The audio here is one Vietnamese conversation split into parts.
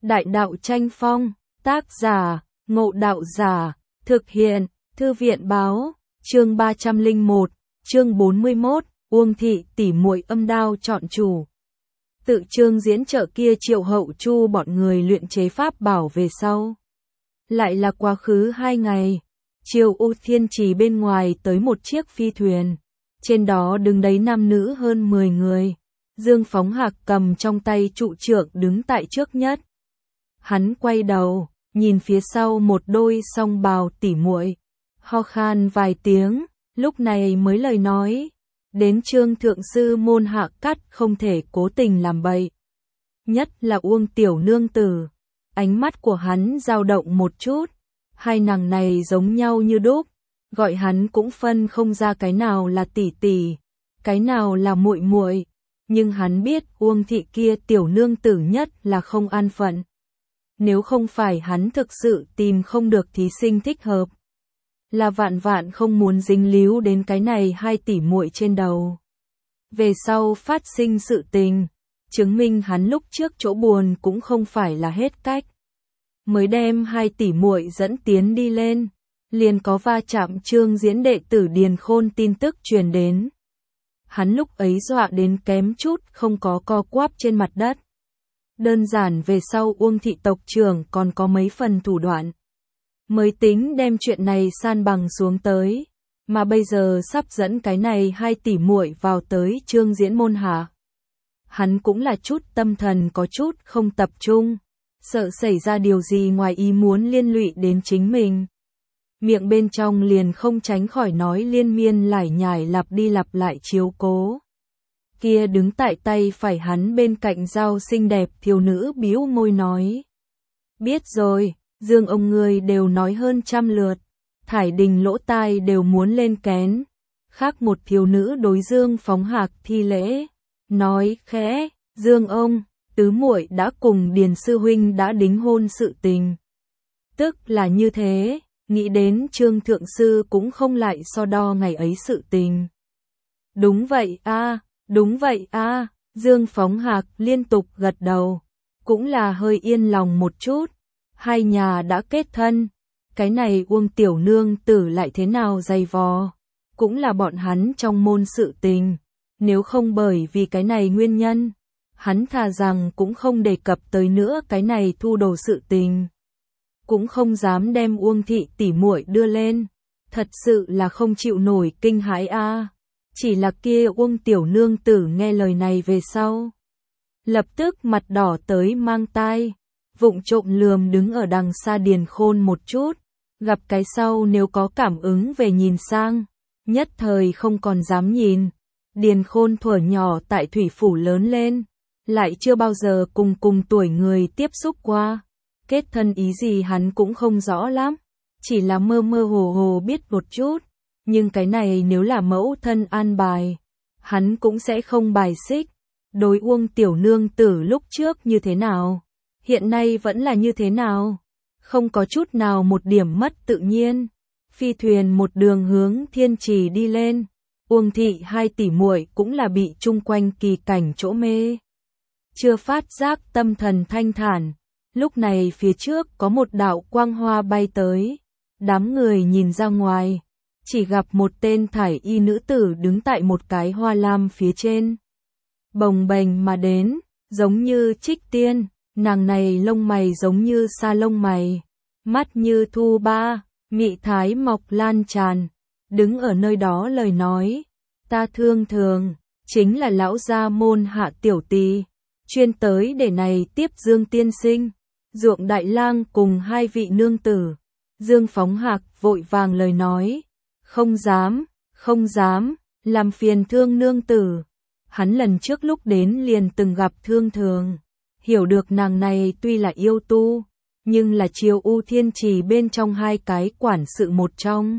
Đại đạo tranh phong, tác giả, Ngộ Đạo Giả, thực hiện, Thư viện báo, chương 301, chương 41, Uông Thị tỉ muội âm đao chọn chủ. Tự chương diễn trợ kia Triệu Hậu Chu bọn người luyện chế pháp bảo về sau. Lại là quá khứ 2 ngày, Triều U Thiên Trì bên ngoài tới một chiếc phi thuyền. Trên đó đứng đấy nam nữ hơn 10 người. Dương Phóng Hạc cầm trong tay trụ trượng đứng tại trước nhất. Hắn quay đầu, nhìn phía sau một đôi song bào tỉ muội, ho khan vài tiếng, lúc này mới lời nói. Đến Trương thượng sư môn hạ cắt không thể cố tình làm bậy. Nhất là Uông tiểu nương tử. Ánh mắt của hắn dao động một chút. Hai nàng này giống nhau như đúc. Gọi hắn cũng phân không ra cái nào là tỷ tỷ, cái nào là muội muội. Nhưng hắn biết Uông thị kia tiểu nương tử nhất là không an phận. Nếu không phải hắn thực sự tìm không được thí sinh thích hợp, là vạn vạn không muốn dính líu đến cái này hai tỷ muội trên đầu. Về sau phát sinh sự tình, chứng minh hắn lúc trước chỗ buồn cũng không phải là hết cách. Mới đem hai tỷ muội dẫn tiến đi lên, liền có va chạm Trương diễn đệ tử Điền Khôn tin tức truyền đến. Hắn lúc ấy dọa đến kém chút không có co quắp trên mặt đất. Đơn giản về sau Uông thị tộc trưởng còn có mấy phần thủ đoạn, mới tính đem chuyện này san bằng xuống tới, mà bây giờ sắp dẫn cái này hai tỷ muội vào tới Trương diễn môn hạ. Hắn cũng là chút tâm thần có chút không tập trung, sợ xảy ra điều gì ngoài ý muốn liên lụy đến chính mình. Miệng bên trong liền không tránh khỏi nói liên miên lải nhải lặp đi lặp lại chiếu cố. Kia đứng tại tay phải hắn bên cạnh dao xinh đẹp thiếu nữ bĩu môi nói. Biết rồi, Dương ông ngươi đều nói hơn 100 lượt, Thải Đình lỗ tai đều muốn lên kén. Khác một thiếu nữ đối Dương Phóng Hạc thi lễ, nói khẽ, Dương ông, tứ muội đã cùng Điền sư huynh đã đính hôn sự tình. Tức là như thế, nghĩ đến Trương thượng sư cũng không lại so đo ngày ấy sự tình. Đúng vậy a, đúng vậy a, Dương Phóng Hạc liên tục gật đầu, cũng là hơi yên lòng một chút. Hai nhà đã kết thân, cái này Uông tiểu nương tử lại thế nào dày vò, cũng là bọn hắn trong môn sự tình. Nếu không bởi vì cái này nguyên nhân, hắn thà rằng cũng không đề cập tới nữa cái này thu đồ sự tình. Cũng không dám đem Uông thị tỉ muội đưa lên, thật sự là không chịu nổi kinh hãi a. Chỉ là kia Uông tiểu nương tử nghe lời này về sau, lập tức mặt đỏ tới mang tai, vụng trộm lườm đứng ở đằng xa Điền Khôn một chút, gặp cái sau nếu có cảm ứng về nhìn sang, nhất thời không còn dám nhìn. Điền Khôn thuở nhỏ tại thủy phủ lớn lên, lại chưa bao giờ cùng tuổi người tiếp xúc qua, kết thân ý gì hắn cũng không rõ lắm, chỉ là mơ mơ hồ hồ biết một chút, nhưng cái này nếu là mẫu thân an bài, hắn cũng sẽ không bài xích. Đối Uông tiểu nương tử lúc trước như thế nào, hiện nay vẫn là như thế nào, không có chút nào một điểm mất tự nhiên. Phi thuyền một đường hướng Thiên Trì đi lên, Uông thị hai tỷ muội cũng là bị chung quanh kỳ cảnh chỗ mê, chưa phát giác tâm thần thanh thản. Lúc này phía trước có một đạo quang hoa bay tới, đám người nhìn ra ngoài, chỉ gặp một tên thải y nữ tử đứng tại một cái hoa lam phía trên, bồng bềnh mà đến, giống như trích tiên. Nàng này lông mày giống như sa lông mày, mắt như thu ba, mị thái mọc lan tràn, đứng ở nơi đó lời nói, ta thương thường, chính là lão gia môn hạ tiểu tỳ, chuyên tới để này tiếp Dương tiên sinh, Ruộng đại lang cùng hai vị nương tử. Dương Phóng Hạc vội vàng lời nói, không dám, không dám, làm phiền Thương nương tử. Hắn lần trước lúc đến liền từng gặp Thương thường, hiểu được nàng này tuy là yêu tu, nhưng là Triều U Thiên Trì bên trong hai cái quản sự một trong.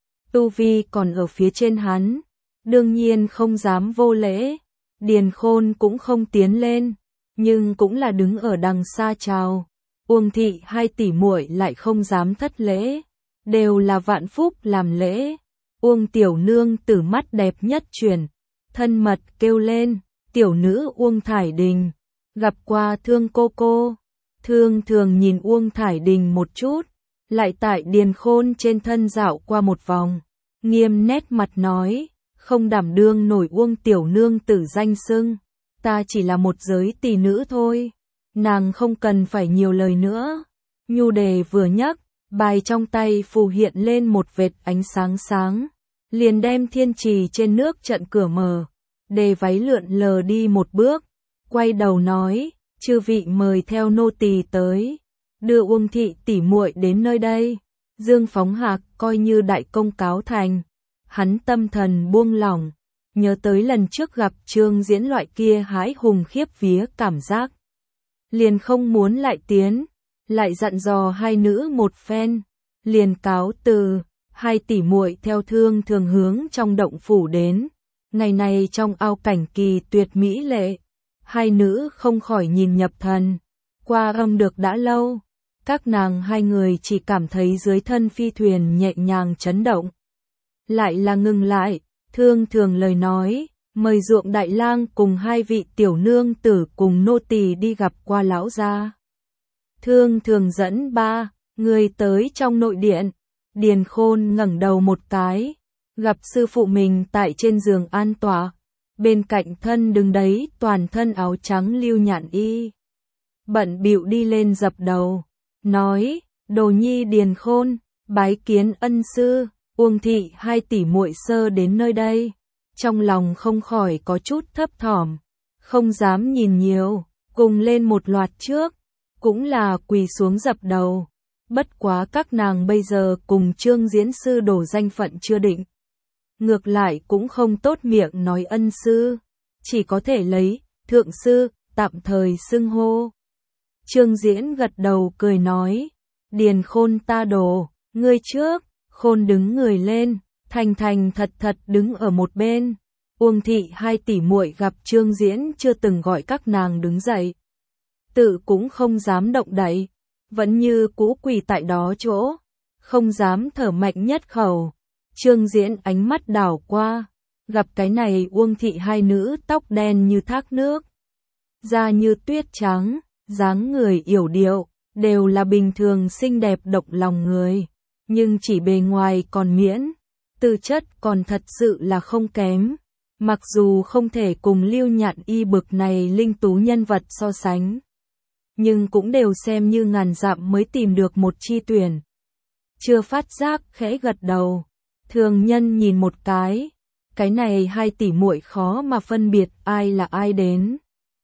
Tu vi còn ở phía trên hắn, đương nhiên không dám vô lễ. Điền Khôn cũng không tiến lên, nhưng cũng là đứng ở đằng xa chào. Uông thị hai tỷ muội lại không dám thất lễ, đều là vạn phúc làm lễ. Uông tiểu nương tử mắt đẹp nhất chuyển, thân mật kêu lên, tiểu nữ Uông Thải Đình, gặp qua Thương cô cô. Thương Thường nhìn Uông Thải Đình một chút, lại tại Điền Khôn trên thân dạo qua một vòng, nghiêm nét mặt nói, không đảm đương nổi Uông tiểu nương tử danh xưng, ta chỉ là một giới tỷ nữ thôi, nàng không cần phải nhiều lời nữa. Nhu đề vừa nhắc, bài trong tay phù hiện lên một vệt ánh sáng sáng, liền đem thiên trì trên nước trận cửa mở, đề váy lượn lờ đi một bước, quay đầu nói, chư vị mời theo nô tỳ tới, đưa Uông thị tỷ muội đến nơi đây. Dương Phóng Hạc coi như đại công cáo thành, hắn tâm thần buông lỏng, nhớ tới lần trước gặp Trương Diễn loại kia hãi hùng khiếp vía cảm giác, liền không muốn lại tiến, lại dặn dò hai nữ một phen, liền cáo từ, hai tỷ muội theo Thương Thường hướng trong động phủ đến. Ngày này trong ao cảnh kỳ tuyệt mỹ lệ, hai nữ không khỏi nhìn nhập thần, qua âm được đã lâu, các nàng hai người chỉ cảm thấy dưới thân phi thuyền nhẹ nhàng chấn động. Lại là ngừng lại, Thương Thường lời nói, mời Ruộng đại lang cùng hai vị tiểu nương tử cùng nô tỳ đi gặp qua lão gia. Thương Thường dẫn ba người tới trong nội điện, Điền Khôn ngẩng đầu một cái, gặp sư phụ mình tại trên giường an tọa, bên cạnh thân đứng đấy toàn thân áo trắng Lưu Nhạn Y. Bận bịu đi lên dập đầu, nói, đồ nhi Điền Khôn, bái kiến ân sư. Uông thị hai tỷ muội sơ đến nơi đây, trong lòng không khỏi có chút thấp thỏm, không dám nhìn nhiều, cùng lên một loạt trước, cũng là quỳ xuống dập đầu. Bất quá các nàng bây giờ cùng Trương Diễn sư đổ danh phận chưa định, ngược lại cũng không tốt miệng nói ân sư, chỉ có thể lấy thượng sư tạm thời xưng hô. Trương Diễn gật đầu cười nói, Điền Khôn ta đổ, ngươi trước. Khôn đứng người lên, thành thành thật thật đứng ở một bên. Uông thị hai tỷ muội gặp Trương Diễn chưa từng gọi các nàng đứng dậy, tự cũng không dám động đậy, vẫn như cũ quỳ tại đó chỗ, không dám thở mạnh nhất khẩu. Trương Diễn ánh mắt đảo qua, gặp cái này Uông thị hai nữ tóc đen như thác nước, da như tuyết trắng, dáng người yểu điệu, đều là bình thường xinh đẹp động lòng người. Nhưng chỉ bề ngoài còn miễn, tư chất còn thật sự là không kém, mặc dù không thể cùng Lưu Nhạn Y bực này linh tú nhân vật so sánh, nhưng cũng đều xem như ngàn dặm mới tìm được một chi tuyển. Chưa phát giác khẽ gật đầu, thường nhân nhìn một cái này hai tỷ muội khó mà phân biệt ai là ai đến.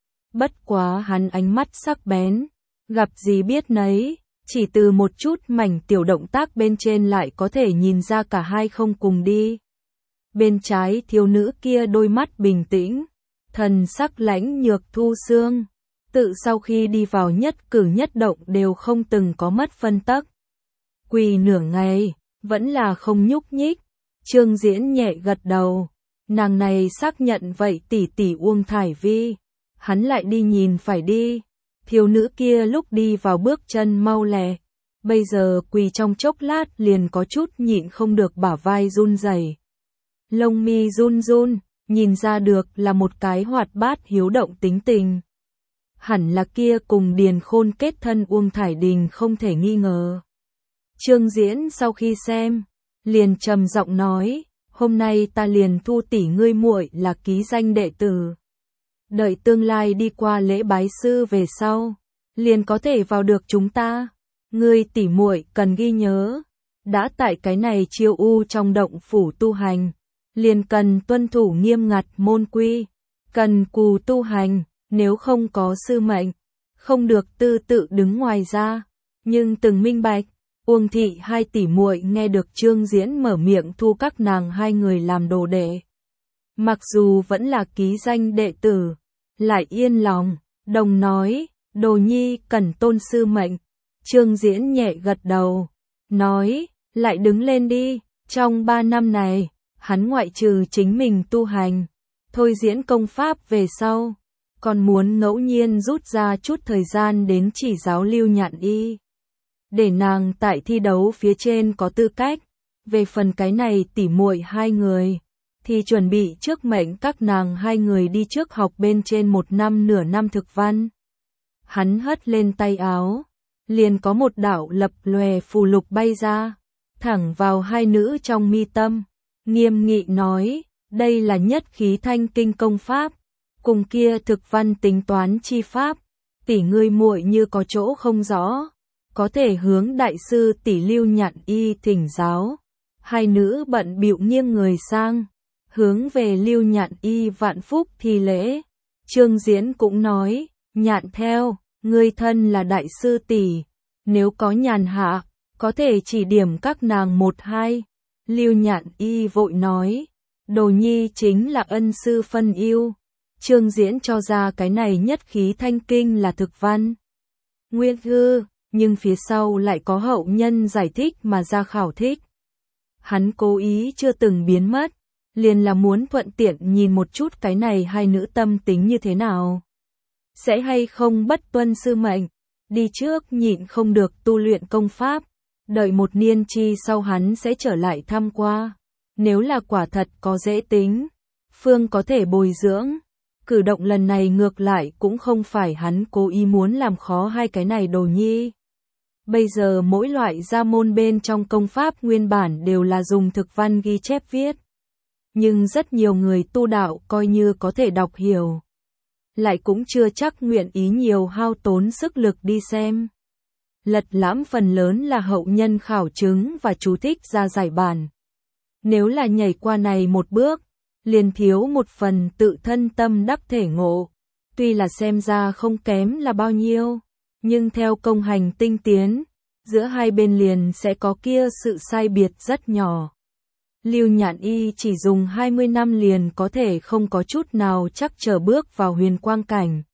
Bất quá hắn ánh mắt sắc bén, gặp gì biết nấy. Chỉ từ một chút mảnh tiểu động tác bên trên lại có thể nhìn ra cả hai không cùng đi. Bên trái thiếu nữ kia đôi mắt bình tĩnh, thần sắc lãnh nhược thu xương, tự sau khi đi vào nhất cử nhất động đều không từng có mất phân tắc. Quỳ nửa ngày, vẫn là không nhúc nhích. Trương Diễn nhẹ gật đầu, nàng này xác nhận vậy tỷ tỷ Uông Thải Vi, hắn lại đi nhìn phải đi. Thiếu nữ kia lúc đi vào bước chân mau lẹ, bây giờ quỳ trong chốc lát liền có chút nhịn không được bả vai run rẩy, lông mi run run, nhìn ra được là một cái hoạt bát hiếu động tính tình. Hẳn là kia cùng Điền Khôn kết thân Uông Thải Đình không thể nghi ngờ. Trương Diễn sau khi xem, liền trầm giọng nói, hôm nay ta liền thu tỷ ngươi muội là ký danh đệ tử. Đợi tương lai đi qua lễ bái sư về sau, liền có thể vào được chúng ta. Ngươi tỷ muội cần ghi nhớ, đã tại cái này chiêu u trong động phủ tu hành, liền cần tuân thủ nghiêm ngặt môn quy, cần cù tu hành, nếu không có sư mệnh, không được tư tự đứng ngoài ra. Nhưng từng minh bạch, Uông thị hai tỷ muội nghe được Trương Diễn mở miệng thu các nàng hai người làm đồ đệ, mặc dù vẫn là ký danh đệ tử, lại yên lòng, đồng nói, đồ nhi cần tôn sư mệnh. Trương Diễn nhẹ gật đầu, nói, lại đứng lên đi. Trong 3 năm này, hắn ngoại trừ chính mình tu hành, thôi diễn công pháp về sau, còn muốn ngẫu nhiên rút ra chút thời gian đến chỉ giáo Lưu Nhạn Y, để nàng tại thi đấu phía trên có tư cách. Về phần cái này tỉ muội hai người, thì chuẩn bị trước mệnh các nàng hai người đi trước học bên trên 1 năm nửa năm thực văn. Hắn hất lên tay áo, liền có một đạo lập lòe phù lục bay ra, thẳng vào hai nữ trong mi tâm, nghiêm nghị nói, đây là nhất khí thanh kinh công pháp, cùng kia thực văn tính toán chi pháp, tỷ ngươi muội như có chỗ không rõ, có thể hướng đại sư tỷ Lưu Nhạn Y thỉnh giáo. Hai nữ bận bịu nghiêng người sang, hướng về Lưu Nhạn Y vạn phúc thi lễ. Trương Diễn cũng nói, Nhạn theo, ngươi thân là đại sư tỷ, nếu có nhàn hạ, có thể chỉ điểm các nàng một hai. Lưu Nhạn Y vội nói, đồ nhi chính là ân sư phân ưu. Trương Diễn cho ra cái này nhất khí thanh kinh là thực văn nguyên hư, nhưng phía sau lại có hậu nhân giải thích mà ra khảo thích. Hắn cố ý chưa từng biến mất, liền là muốn thuận tiện nhìn một chút cái này hai nữ tâm tính như thế nào. Sẽ hay không bất tuân sư mệnh, đi trước nhịn không được tu luyện công pháp, đợi một niên chi sau hắn sẽ trở lại thăm qua. Nếu là quả thật có dễ tính, phương có thể bồi dưỡng. Cử động lần này ngược lại cũng không phải hắn cố ý muốn làm khó hai cái này đồ nhi. Bây giờ mỗi loại gia môn bên trong công pháp nguyên bản đều là dùng thực văn ghi chép viết. Nhưng rất nhiều người tu đạo coi như có thể đọc hiểu, lại cũng chưa chắc nguyện ý nhiều hao tốn sức lực đi xem. Lật lãm phần lớn là hậu nhân khảo chứng và chú thích ra giải bản. Nếu là nhảy qua này một bước, liền thiếu một phần tự thân tâm đắc thể ngộ. Tuy là xem ra không kém là bao nhiêu, nhưng theo công hành tinh tiến, giữa hai bên liền sẽ có kia sự sai biệt rất nhỏ. Lưu Nhạn Y chỉ dùng 20 năm liền có thể không có chút nào chắc trở bước vào huyền quang cảnh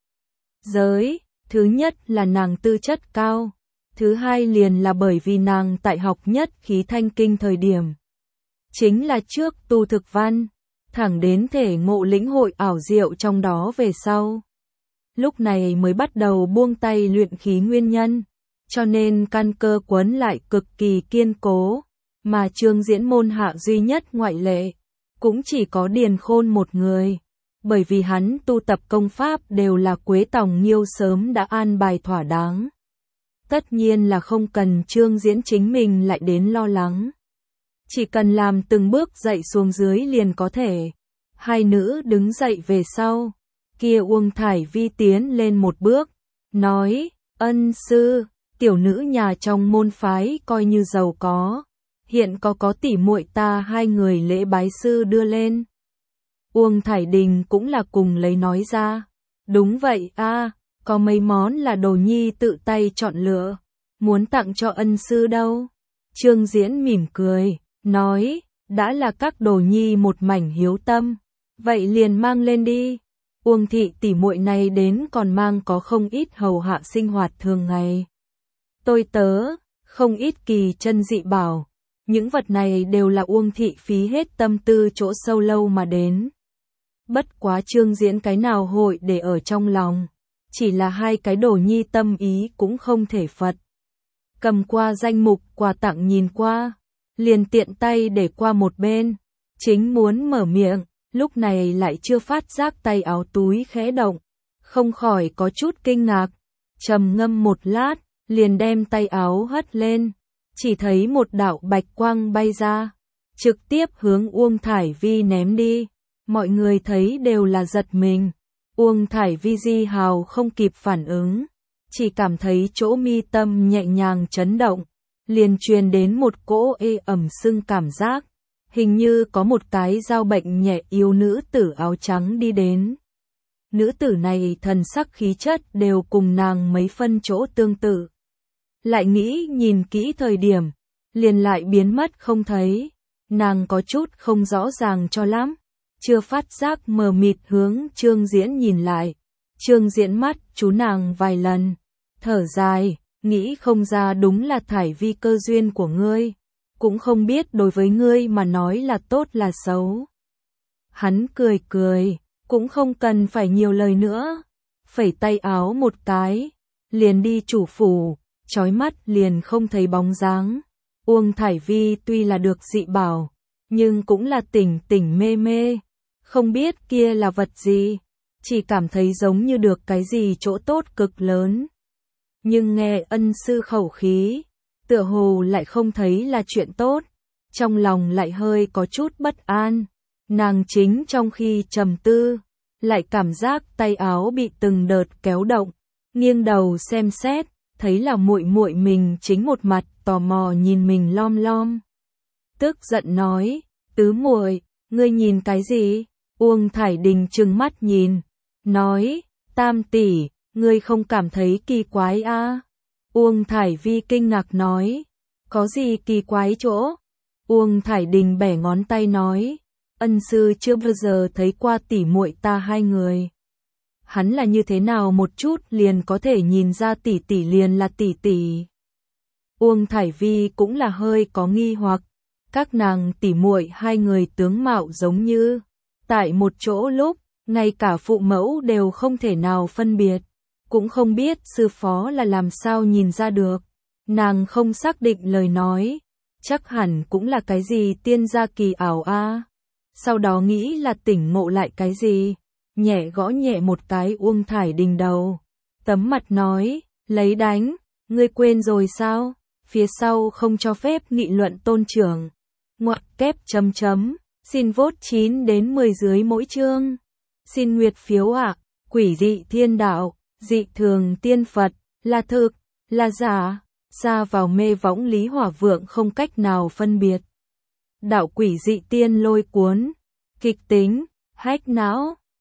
giới. Thứ nhất là nàng tư chất cao, thứ hai liền là bởi vì nàng tại học nhất khí thanh kinh thời điểm, chính là trước tu thực văn, thẳng đến thể ngộ lĩnh hội ảo diệu trong đó về sau. Lúc này mới bắt đầu buông tay luyện khí nguyên nhân, cho nên căn cơ quấn lại cực kỳ kiên cố, mà Trương Diễn môn hạ duy nhất ngoại lệ, cũng chỉ có Điền Khôn một người, bởi vì hắn tu tập công pháp đều là Quế Tòng Nghiêu sớm đã an bài thỏa đáng. Tất nhiên là không cần Trương Diễn chính mình lại đến lo lắng. Chỉ cần làm từng bước dậy xuống dưới liền có thể. Hai nữ đứng dậy về sau, kia Uông Thải Vi tiến lên một bước, nói, ân sư, tiểu nữ nhà trong môn phái coi như giàu có, hiện có tỷ muội ta hai người lễ bái sư đưa lên. Uông Thải Đình cũng là cùng lấy nói ra, đúng vậy a, có mấy món là đồ nhi tự tay chọn lựa, muốn tặng cho ân sư đâu. Trương Diễn mỉm cười, nói, đã là các đồ nhi một mảnh hiếu tâm, vậy liền mang lên đi. Uông thị tỷ muội này đến còn mang có không ít hầu hạ sinh hoạt thường ngày. Tôi tớ, không ít kỳ chân dị bảo, những vật này đều là Uông thị phí hết tâm tư chỗ sâu lâu mà đến. Bất quá Trương Diễn cái nào hội để ở trong lòng, chỉ là hai cái đồ nhi tâm ý cũng không thể phật. Cầm qua danh mục quà tặng nhìn qua, liền tiện tay để qua một bên, chính muốn mở miệng, lúc này lại chưa phát giác tay áo túi khẽ động, không khỏi có chút kinh ngạc, trầm ngâm một lát, liền đem tay áo hất lên, chỉ thấy một đạo bạch quang bay ra, trực tiếp hướng Uông Thải Vi ném đi, mọi người thấy đều là giật mình, Uông Thải Vi di hào không kịp phản ứng, chỉ cảm thấy chỗ mi tâm nhẹ nhàng chấn động, liền truyền đến một cỗ ê ẩm sưng cảm giác, hình như có một cái dao bệnh nhẹ yêu nữ tử áo trắng đi đến. Nữ tử này thần sắc khí chất đều cùng nàng mấy phân chỗ tương tự. Lại nghĩ nhìn kỹ thời điểm, liền lại biến mất không thấy, nàng có chút không rõ ràng cho lắm, chưa phát giác mờ mịt hướng Trương Diễn nhìn lại. Trương Diễn mắt chú nàng vài lần, thở dài, nghĩ không ra đúng là Thải Vi cơ duyên của ngươi, cũng không biết đối với ngươi mà nói là tốt là xấu. Hắn cười cười, cũng không cần phải nhiều lời nữa, phẩy tay áo một cái, liền đi chủ phủ, chói mắt liền không thấy bóng dáng. Uông Thải Vi tuy là được dị bảo, nhưng cũng là tỉnh tỉnh mê mê, không biết kia là vật gì. chỉ cảm thấy giống như được cái gì chỗ tốt cực lớn. Nhưng nghe ân sư khẩu khí, tựa hồ lại không thấy là chuyện tốt, trong lòng lại hơi có chút bất an. Nàng chính trong khi trầm tư, lại cảm giác tay áo bị từng đợt kéo động, nghiêng đầu xem xét, thấy là muội muội mình chính một mặt tò mò nhìn mình lom lom. Tức giận nói, tứ muội, ngươi nhìn cái gì? Uông Thải Đình trừng mắt nhìn, nói, tam tỷ, ngươi không cảm thấy kỳ quái à? Uông Thải Vi kinh ngạc nói, có gì kỳ quái chỗ? Uông Thải Đình bẻ ngón tay nói, ân sư chưa bao giờ thấy qua tỷ muội ta hai người. Hắn là như thế nào một chút liền có thể nhìn ra tỷ tỷ liền là tỷ tỷ. Uông Thải Vi cũng là hơi có nghi hoặc, các nàng tỷ muội hai người tướng mạo giống như, tại một chỗ lúc, ngay cả phụ mẫu đều không thể nào phân biệt, cũng không biết sư phó là làm sao nhìn ra được. Nàng không xác định lời nói, chắc hẳn cũng là cái gì tiên gia kỳ ảo a. Sau đó nghĩ là tỉnh ngộ lại cái gì, nhẹ gõ nhẹ một cái Uông Thải Đình đầu. Tấm mặt nói, lấy đánh, ngươi quên rồi sao? Phía sau không cho phép nghị luận tôn trưởng. Ngoặc kép chấm chấm, xin vote 9 đến 10 dưới mỗi chương. Xin nguyệt phiếu ạ, quỷ dị thiên đạo, dị thường tiên Phật, là thực, là giả, xa vào mê võng Lý Hỏa Vượng không cách nào phân biệt. Đạo quỷ dị tiên lôi cuốn, kịch tính, hách não.